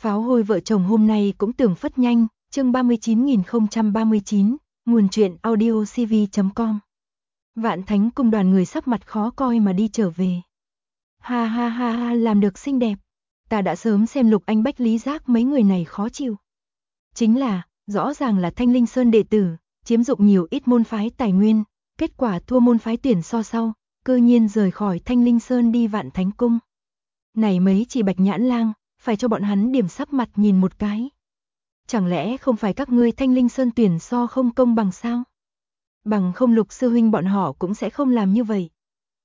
Pháo hôi vợ chồng hôm nay cũng tưởng phất nhanh, chương 39.039, nguồn truyện audiocv.com. Vạn Thánh Cung đoàn người sắc mặt khó coi mà đi trở về. Ha ha ha ha, làm được xinh đẹp. Ta đã sớm xem Lục Anh Bách Lý Giác mấy người này khó chịu. Chính là, rõ ràng là Thanh Linh Sơn đệ tử, chiếm dụng nhiều ít môn phái tài nguyên, kết quả thua môn phái tuyển so sau, cơ nhiên rời khỏi Thanh Linh Sơn đi Vạn Thánh Cung. Này mấy chỉ Bạch Nhãn Lang, phải cho bọn hắn điểm sắc mặt nhìn một cái. Chẳng lẽ không phải các ngươi Thanh Linh Sơn tuyển so không công bằng sao? Bằng không Lục sư huynh bọn họ cũng sẽ không làm như vậy.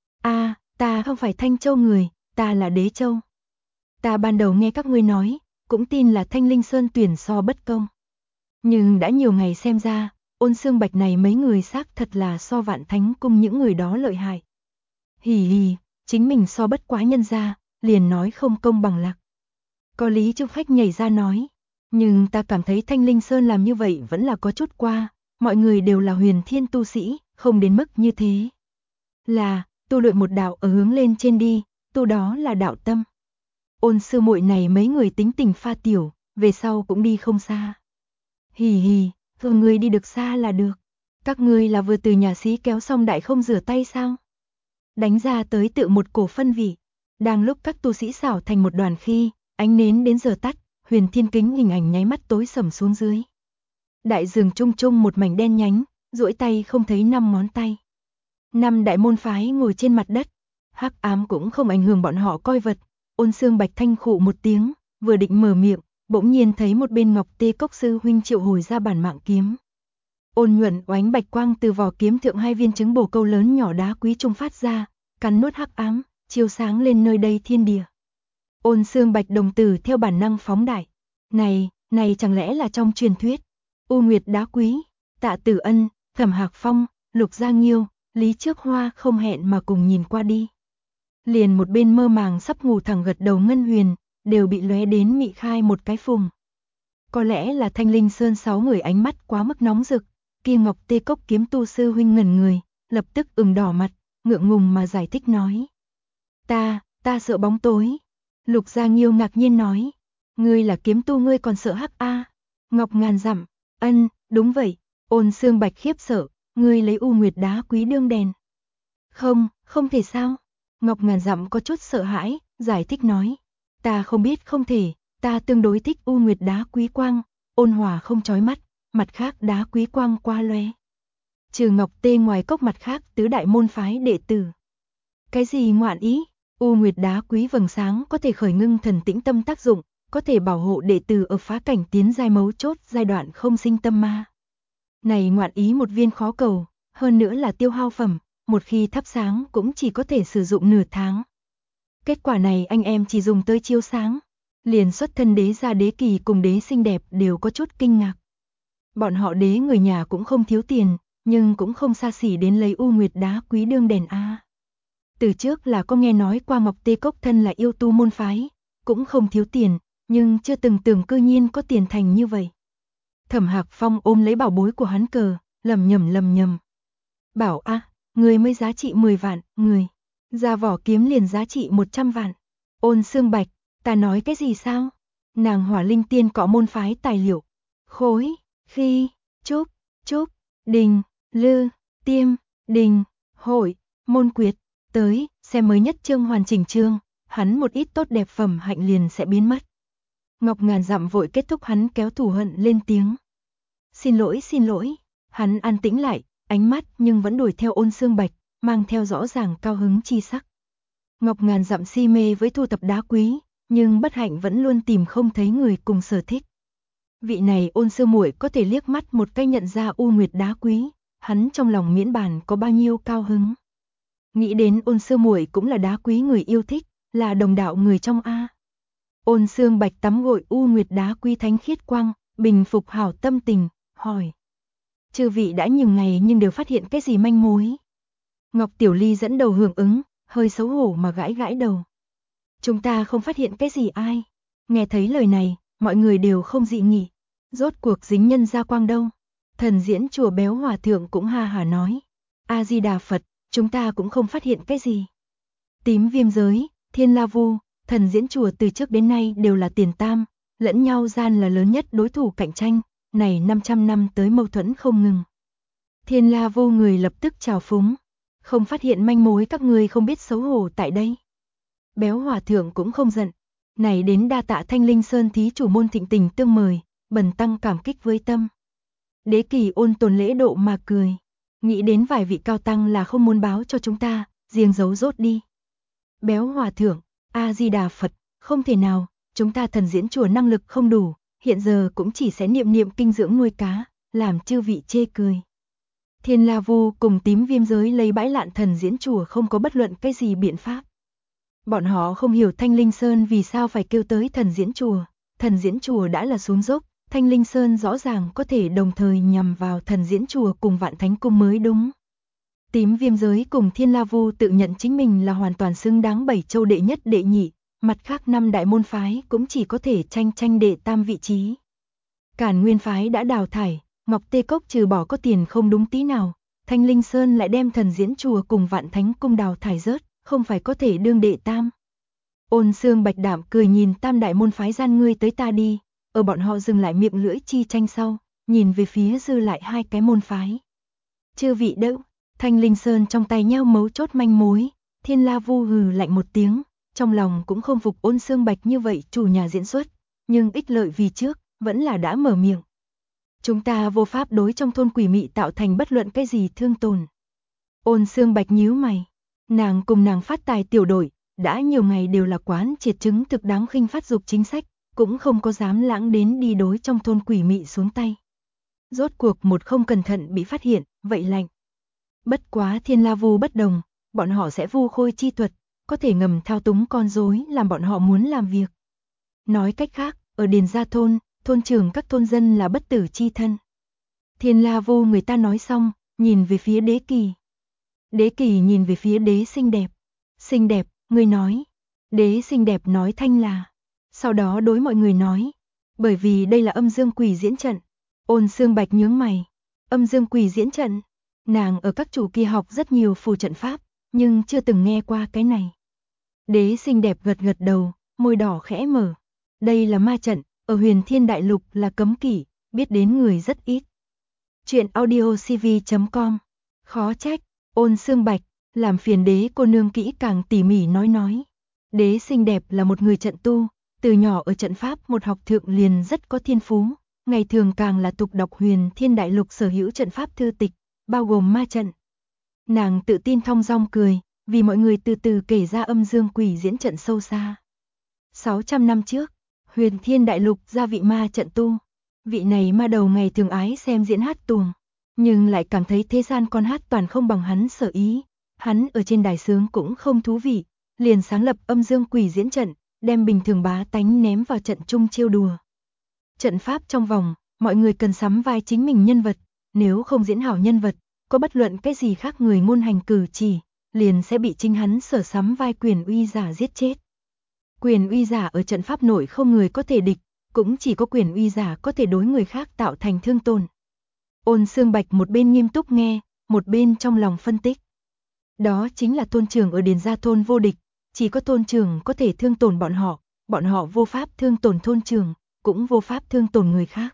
Ta không phải Thanh Châu người, ta là Đế Châu. Ta ban đầu nghe các ngươi nói, cũng tin là Thanh Linh Sơn tuyển so bất công. Nhưng đã nhiều ngày xem ra, Ôn Xương Bạch này mấy người xác thật là so Vạn Thánh Cung những người đó lợi hại. Hì hì, chính mình so bất quá nhân ra, liền nói không công bằng lạc. Có Lý Trúc Khách nhảy ra nói, nhưng ta cảm thấy Thanh Linh Sơn làm như vậy vẫn là có chút qua, mọi người đều là huyền thiên tu sĩ, không đến mức như thế. Là, tu luyện một đạo ở hướng lên trên đi, tu đó là đạo tâm. Ôn sư muội này mấy người tính tình pha tiểu, về sau cũng đi không xa. Hì hì, vừa người đi được xa là được. Các ngươi là vừa từ nhà sĩ kéo xong đại không rửa tay sao? Đánh ra tới tự một cổ phân vị. Đang lúc các tu sĩ xảo thành một đoàn khi, ánh nến đến giờ tắt, huyền thiên kính hình ảnh nháy mắt tối sầm xuống dưới. Đại dường trung trung một mảnh đen nhánh, duỗi tay không thấy 5 ngón tay. 5 đại môn phái ngồi trên mặt đất, hắc ám cũng không ảnh hưởng bọn họ coi vật. Ôn Xương Bạch thanh khụ một tiếng, vừa định mở miệng, bỗng nhiên thấy một bên Ngọc Tê Cốc sư huynh triệu hồi ra bản mạng kiếm. Ôn nhuận oánh bạch quang từ vỏ kiếm thượng 2 viên trứng bổ câu lớn nhỏ đá quý trung phát ra, cắn nuốt hắc ám, chiếu sáng lên nơi đây thiên địa. Ôn Xương Bạch đồng tử theo bản năng phóng đại. Này chẳng lẽ là trong truyền thuyết? U Nguyệt đá quý, Tạ Tử Ân, Thẩm Hạc Phong, Lục Gia Nghiêu, Lý Trước Hoa không hẹn mà cùng nhìn qua đi. Liền một bên mơ màng sắp ngủ thẳng gật đầu Ngân Huyền, đều bị lóe đến mị khai một cái phùng. Có lẽ là Thanh Linh Sơn 6 người ánh mắt quá mức nóng rực, Kim Ngọc Tê Cốc kiếm tu sư huynh ngẩn người, lập tức ửng đỏ mặt, ngượng ngùng mà giải thích nói. Ta sợ bóng tối. Lục Gia Nghiêu ngạc nhiên nói, ngươi là kiếm tu ngươi còn sợ hắc a? Ngọc Ngàn Dặm, ân, đúng vậy. Ôn Xương Bạch khiếp sợ, ngươi lấy U Nguyệt đá quý đương đèn. Không thể sao? Ngọc Ngàn Dặm có chút sợ hãi, giải thích nói, ta không biết không thể, ta tương đối thích U Nguyệt đá quý quang, ôn hòa không chói mắt, mặt khác đá quý quang qua loe. Trừ Ngọc Tê ngoài cốc mặt khác tứ đại môn phái đệ tử. Cái gì ngoạn ý? U Nguyệt đá quý vầng sáng có thể khởi ngưng thần tĩnh tâm tác dụng, có thể bảo hộ đệ tử ở phá cảnh tiến giai mấu chốt giai đoạn không sinh tâm ma. Này ngoạn ý một viên khó cầu, hơn nữa là tiêu hao phẩm, một khi thắp sáng cũng chỉ có thể sử dụng nửa tháng. Kết quả này anh em chỉ dùng tới chiếu sáng, liền xuất thân Đế gia Đế Kỳ cùng Đế xinh đẹp đều có chút kinh ngạc. Bọn họ Đế người nhà cũng không thiếu tiền, nhưng cũng không xa xỉ đến lấy U Nguyệt đá quý đương đèn a. Từ trước là có nghe nói qua Ngọc Tê Cốc thân là yêu tu môn phái, cũng không thiếu tiền, nhưng chưa từng tưởng cư nhiên có tiền thành như vậy. Thẩm Hạc Phong ôm lấy bảo bối của hắn cờ, lầm nhầm. Bảo người mới giá trị 10 vạn, người ra vỏ kiếm liền giá trị 100 vạn. Ôn Xương Bạch, ta nói cái gì sao? Nàng Hỏa Linh Tiên có môn phái tài liệu. Khối, khi, trúc, đình, lư, tiêm, đình, hội, môn quyệt, tới, xem mới nhất chương hoàn chỉnh chương, hắn một ít tốt đẹp phẩm hạnh liền sẽ biến mất. Ngọc Ngàn Dặm vội kết thúc hắn kéo thù hận lên tiếng. Xin lỗi, hắn an tĩnh lại, ánh mắt nhưng vẫn đuổi theo Ôn Xương Bạch, mang theo rõ ràng cao hứng chi sắc. Ngọc Ngàn Dặm si mê với thu thập đá quý, nhưng bất hạnh vẫn luôn tìm không thấy người cùng sở thích. Vị này Ôn sư muội có thể liếc mắt một cái nhận ra U Nguyệt đá quý, hắn trong lòng miễn bàn có bao nhiêu cao hứng. Nghĩ đến Ôn sư muội cũng là đá quý người yêu thích, là đồng đạo người trong a. Ôn Xương Bạch tắm gội U Nguyệt đá quý thánh khiết quang, bình phục hảo tâm tình, hỏi. Chư vị đã nhiều ngày nhưng đều phát hiện cái gì manh mối? Ngọc Tiểu Ly dẫn đầu hưởng ứng, hơi xấu hổ mà gãi đầu. Chúng ta không phát hiện cái gì ai. Nghe thấy lời này, mọi người đều không dị nghị. Rốt cuộc dính nhân gia quang đâu. Thần diễn chùa Béo Hòa Thượng cũng ha hả nói. A-di-đà Phật, chúng ta cũng không phát hiện cái gì. Tím Viêm Giới, Thiên La Vu, thần diễn chùa từ trước đến nay đều là tiền tam, lẫn nhau gian là lớn nhất đối thủ cạnh tranh, này 500 năm tới mâu thuẫn không ngừng. Thiên La Vô người lập tức trào phúng, không phát hiện manh mối các ngươi không biết xấu hổ tại đây. Béo hòa thượng cũng không giận, này đến đa tạ Thanh Linh Sơn thí chủ môn thịnh tình tương mời, bần tăng cảm kích với tâm. Đế Kỳ ôn tồn lễ độ mà cười, nghĩ đến vài vị cao tăng là không muốn báo cho chúng ta, riêng giấu rốt đi. Béo hòa thượng, A-di-đà Phật, không thể nào, chúng ta thần diễn chùa năng lực không đủ, hiện giờ cũng chỉ sẽ niệm niệm kinh dưỡng nuôi cá, làm chư vị chê cười. Thiên La Vu cùng Tím Viêm Giới lấy bãi lạn thần diễn chùa không có bất luận cái gì biện pháp. Bọn họ không hiểu Thanh Linh Sơn vì sao phải kêu tới thần diễn chùa đã là xuống dốc, Thanh Linh Sơn rõ ràng có thể đồng thời nhằm vào thần diễn chùa cùng Vạn Thánh Cung mới đúng. Tím Viêm Giới cùng Thiên La Vu tự nhận chính mình là hoàn toàn xứng đáng 7 châu đệ nhất đệ nhị, mặt khác 5 đại môn phái cũng chỉ có thể tranh đệ tam vị trí. Càn Nguyên phái đã đào thải, Ngọc Tê Cốc trừ bỏ có tiền không đúng tí nào, Thanh Linh Sơn lại đem thần diễn chùa cùng Vạn Thánh Cung đào thải rớt, không phải có thể đương đệ tam. Ôn Xương Bạch Đạm cười nhìn tam đại môn phái gian ngươi tới ta đi, ở bọn họ dừng lại miệng lưỡi chi tranh sau, nhìn về phía dư lại 2 cái môn phái. Chư vị đỡ, Thanh Linh Sơn trong tay nheo mấu chốt manh mối, Thiên La Vu hừ lạnh một tiếng, trong lòng cũng không phục Ôn Xương Bạch như vậy chủ nhà diễn xuất, nhưng ích lợi vì trước, vẫn là đã mở miệng. Chúng ta vô pháp đối trong thôn quỷ mị tạo thành bất luận cái gì thương tổn. Ôn Xương Bạch nhíu mày, nàng cùng nàng phát tài tiểu đội, đã nhiều ngày đều là quán triệt chứng thực đáng khinh phát dục chính sách, cũng không có dám lãng đến đi đối trong thôn quỷ mị xuống tay. Rốt cuộc một không cẩn thận bị phát hiện, vậy lạnh. Bất quá Thiên La Vu bất đồng, bọn họ sẽ vu khôi chi thuật, có thể ngầm thao túng con rối làm bọn họ muốn làm việc. Nói cách khác, ở Điền Gia thôn, thôn trưởng các thôn dân là bất tử chi thân. Thiên La Vu người ta nói xong, nhìn về phía Đế Kỳ. Đế Kỳ nhìn về phía Đế Xinh Đẹp. Xinh Đẹp, người nói. Đế Xinh Đẹp nói thanh là. Sau đó đối mọi người nói. Bởi vì đây là âm dương quỷ diễn trận. Ôn Xương Bạch nhướng mày. Âm dương quỷ diễn trận. Nàng ở các chủ kia học rất nhiều phù trận pháp, nhưng chưa từng nghe qua cái này. Đế Xinh Đẹp gật gật đầu, môi đỏ khẽ mở. Đây là ma trận, ở Huyền Thiên Đại Lục là cấm kỵ, biết đến người rất ít. Chuyện audiocv.com. Khó trách, Ôn Xương Bạch, làm phiền đế cô nương kỹ càng tỉ mỉ nói. Đế Xinh Đẹp là một người trận tu, từ nhỏ ở trận pháp một học thượng liền rất có thiên phú, ngày thường càng là tục đọc Huyền Thiên Đại Lục sở hữu trận pháp thư tịch, bao gồm ma trận. Nàng tự tin thong dong cười, vì mọi người từ từ kể ra âm dương quỷ diễn trận sâu xa. 600 năm trước, Huyền Thiên Đại Lục ra vị ma trận tu. Vị này ma đầu ngày thường ái xem diễn hát tuồng, nhưng lại cảm thấy thế gian con hát toàn không bằng hắn sở ý. Hắn ở trên đài sướng cũng không thú vị, liền sáng lập âm dương quỷ diễn trận, đem bình thường bá tánh ném vào trận chung chiêu đùa. Trận pháp trong vòng, mọi người cần sắm vai chính mình nhân vật, nếu không diễn hảo nhân vật, có bất luận cái gì khác người ngôn hành cử chỉ, liền sẽ bị chính hắn sở sắm vai quyền uy giả giết chết. Quyền uy giả ở trận pháp nội không người có thể địch, cũng chỉ có quyền uy giả có thể đối người khác tạo thành thương tổn. Ôn Xương Bạch một bên nghiêm túc nghe, một bên trong lòng phân tích. Đó chính là thôn trưởng ở Điền Gia thôn vô địch, chỉ có thôn trưởng có thể thương tổn bọn họ vô pháp thương tổn thôn trưởng, cũng vô pháp thương tổn người khác.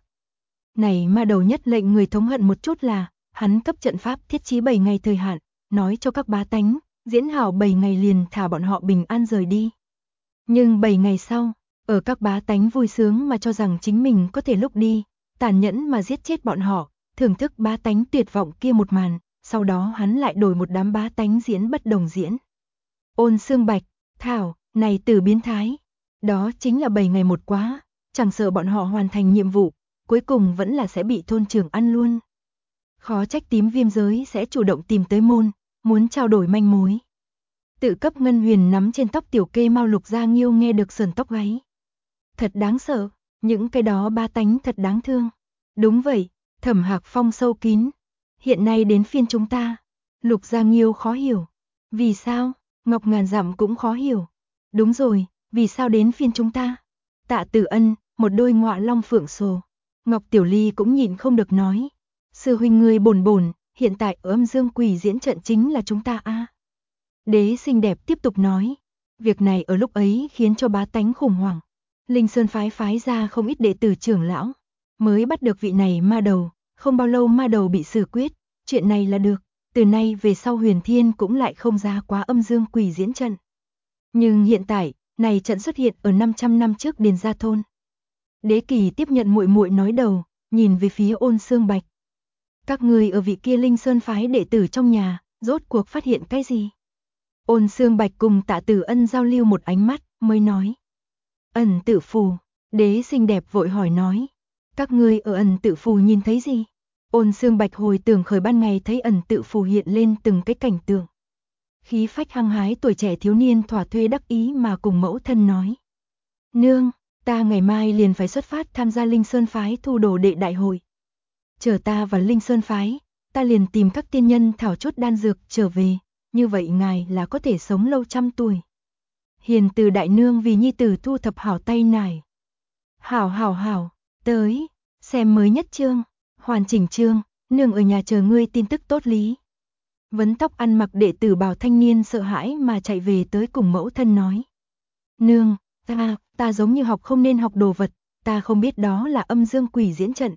Này ma đầu nhất lệnh người thống hận một chút là, hắn cấp trận pháp thiết trí 7 ngày thời hạn, nói cho các bá tánh, diễn hảo 7 ngày liền thả bọn họ bình an rời đi. Nhưng 7 ngày sau, ở các bá tánh vui sướng mà cho rằng chính mình có thể lúc đi, tàn nhẫn mà giết chết bọn họ, thưởng thức bá tánh tuyệt vọng kia một màn, sau đó hắn lại đổi một đám bá tánh diễn bất đồng diễn. Ôn Xương Bạch, thảo, này tử biến thái, đó chính là 7 ngày một quá, chẳng sợ bọn họ hoàn thành nhiệm vụ, cuối cùng vẫn là sẽ bị thôn trưởng ăn luôn. Khó trách Tím Viêm Giới sẽ chủ động tìm tới môn, muốn trao đổi manh mối. Tự cấp Ngân Huyền nắm trên tóc tiểu kê mau Lục Gia Nghiêu nghe được sờn tóc gáy. Thật đáng sợ, những cái đó ba tánh thật đáng thương. Đúng vậy, Thẩm Hạc Phong sâu kín. Hiện nay đến phiên chúng ta. Lục Gia Nghiêu khó hiểu. Vì sao? Ngọc Ngàn Dặm cũng khó hiểu. Đúng rồi, vì sao đến phiên chúng ta? Tạ Tử Ân, một đôi ngọa long phượng sồ. Ngọc Tiểu Ly cũng nhịn không được nói. Sư huynh ngươi bồn, hiện tại ở âm dương quỷ diễn trận chính là chúng ta a. Đế Xinh Đẹp tiếp tục nói. Việc này ở lúc ấy khiến cho bá tánh khủng hoảng. Linh Sơn phái phái ra không ít đệ tử trưởng lão, mới bắt được vị này ma đầu, không bao lâu ma đầu bị xử quyết, chuyện này là được, từ nay về sau Huyền Thiên cũng lại không ra quá âm dương quỷ diễn trận. Nhưng hiện tại, này trận xuất hiện ở 500 năm trước Điền Gia thôn. Đế Kỳ tiếp nhận muội muội nói đầu, nhìn về phía Ôn Xương Bạch. Các người ở vị kia Linh Sơn phái đệ tử trong nhà, rốt cuộc phát hiện cái gì? Ôn Xương Bạch cùng Tạ Tử Ân giao lưu một ánh mắt, mới nói. Ẩn Tự Phù, đế xinh đẹp vội hỏi nói. Các ngươi ở Ẩn Tự Phù nhìn thấy gì? Ôn Xương Bạch hồi tưởng khởi ban ngày thấy Ẩn Tự Phù hiện lên từng cái cảnh tượng. Khí phách hăng hái tuổi trẻ thiếu niên thỏa thuê đắc ý mà cùng mẫu thân nói. Nương, ta ngày mai liền phải xuất phát tham gia Linh Sơn phái thu đồ đệ đại hội. Chờ ta vào Linh Sơn phái, ta liền tìm các tiên nhân thảo chút đan dược trở về, như vậy ngài là có thể sống lâu trăm tuổi. Hiền từ đại nương vì nhi tử thu thập hảo tay nải. Hảo, tới, xem mới nhất chương, hoàn chỉnh chương, nương ở nhà chờ ngươi tin tức tốt lý. Vấn tóc ăn mặc đệ tử bào thanh niên sợ hãi mà chạy về tới cùng mẫu thân nói. Nương, ta giống như học không nên học đồ vật, ta không biết đó là âm dương quỷ diễn trận,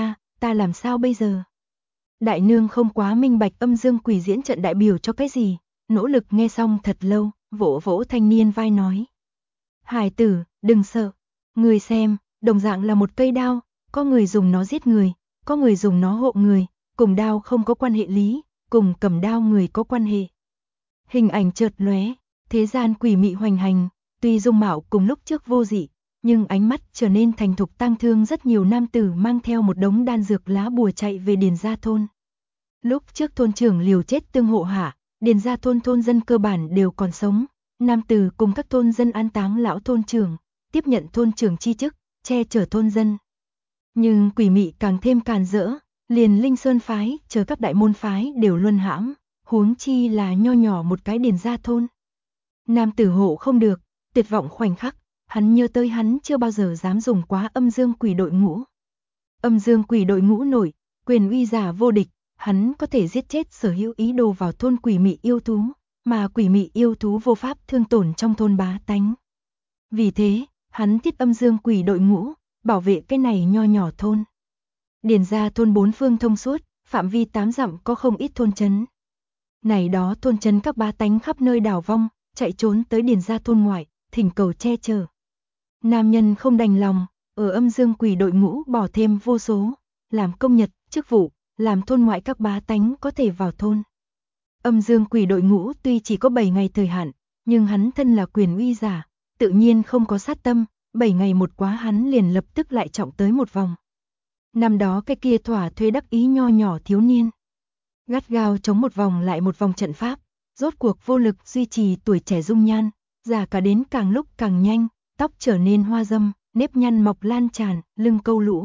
ta làm sao bây giờ? Đại nương không quá minh bạch âm dương quỷ diễn trận đại biểu cho cái gì, nỗ lực nghe xong thật lâu, vỗ vỗ thanh niên vai nói. Hải tử, đừng sợ, người xem, đồng dạng là một cây đao, có người dùng nó giết người, có người dùng nó hộ người, cùng đao không có quan hệ lý, cùng cầm đao người có quan hệ. Hình ảnh chợt lóe, thế gian quỷ mị hoành hành, tuy dung mạo cùng lúc trước vô dị, nhưng ánh mắt trở nên thành thục tang thương rất nhiều nam tử mang theo một đống đan dược lá bùa chạy về Điền Gia thôn. Lúc trước thôn trưởng liều chết tương hộ hạ, Điền Gia thôn thôn dân cơ bản đều còn sống, nam tử cùng các thôn dân an táng lão thôn trưởng, tiếp nhận thôn trưởng chi chức, che chở thôn dân. Nhưng quỷ mị càng thêm càn rỡ, liền Linh Sơn phái, chờ các đại môn phái đều luân hãm, huống chi là nho nhỏ một cái Điền Gia thôn. Nam tử hộ không được, tuyệt vọng khoảnh khắc, hắn nhớ tới hắn chưa bao giờ dám dùng quá âm dương quỷ đội ngũ. Âm dương quỷ đội ngũ nổi, quyền uy giả vô địch, hắn có thể giết chết sở hữu ý đồ vào thôn quỷ mị yêu thú, mà quỷ mị yêu thú vô pháp thương tổn trong thôn bá tánh. Vì thế, hắn thiết âm dương quỷ đội ngũ, bảo vệ cái này nho nhỏ thôn. Điền Gia thôn bốn phương thông suốt, phạm vi 8 dặm có không ít thôn trấn. Này đó thôn trấn các bá tánh khắp nơi đảo vong, chạy trốn tới Điền Gia thôn ngoại, thỉnh cầu che chở. Nam nhân không đành lòng, ở âm dương quỷ đội ngũ bỏ thêm vô số, làm công nhật, chức vụ, làm thôn ngoại các bá tánh có thể vào thôn. Âm dương quỷ đội ngũ tuy chỉ có 7 ngày thời hạn, nhưng hắn thân là quyền uy giả, tự nhiên không có sát tâm, 7 ngày một quá hắn liền lập tức lại trọng tới một vòng. Năm đó cái kia thỏa thuê đắc ý nho nhỏ thiếu niên, gắt gao chống một vòng lại một vòng trận pháp, rốt cuộc vô lực duy trì tuổi trẻ dung nhan, già cả đến càng lúc càng nhanh, tóc trở nên hoa râm, nếp nhăn mọc lan tràn, lưng câu lũ.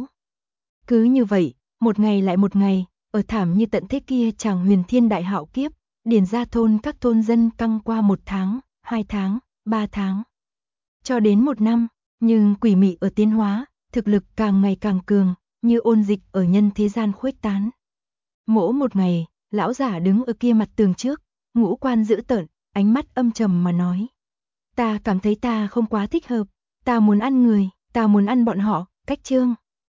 Cứ như vậy, một ngày lại một ngày, ở thảm như tận thế kia chàng huyền thiên đại hạo kiếp, Điền Gia thôn các thôn dân căng qua 1 tháng, 2 tháng, 3 tháng. Cho đến 1 năm, nhưng quỷ mị ở tiến hóa, thực lực càng ngày càng cường, như ôn dịch ở nhân thế gian khuếch tán. Mỗi một ngày, lão giả đứng ở kia mặt tường trước, ngũ quan dữ tợn, ánh mắt âm trầm mà nói. Ta cảm thấy ta không quá thích hợp, ta muốn ăn người, ta muốn ăn bọn họ, cách chương.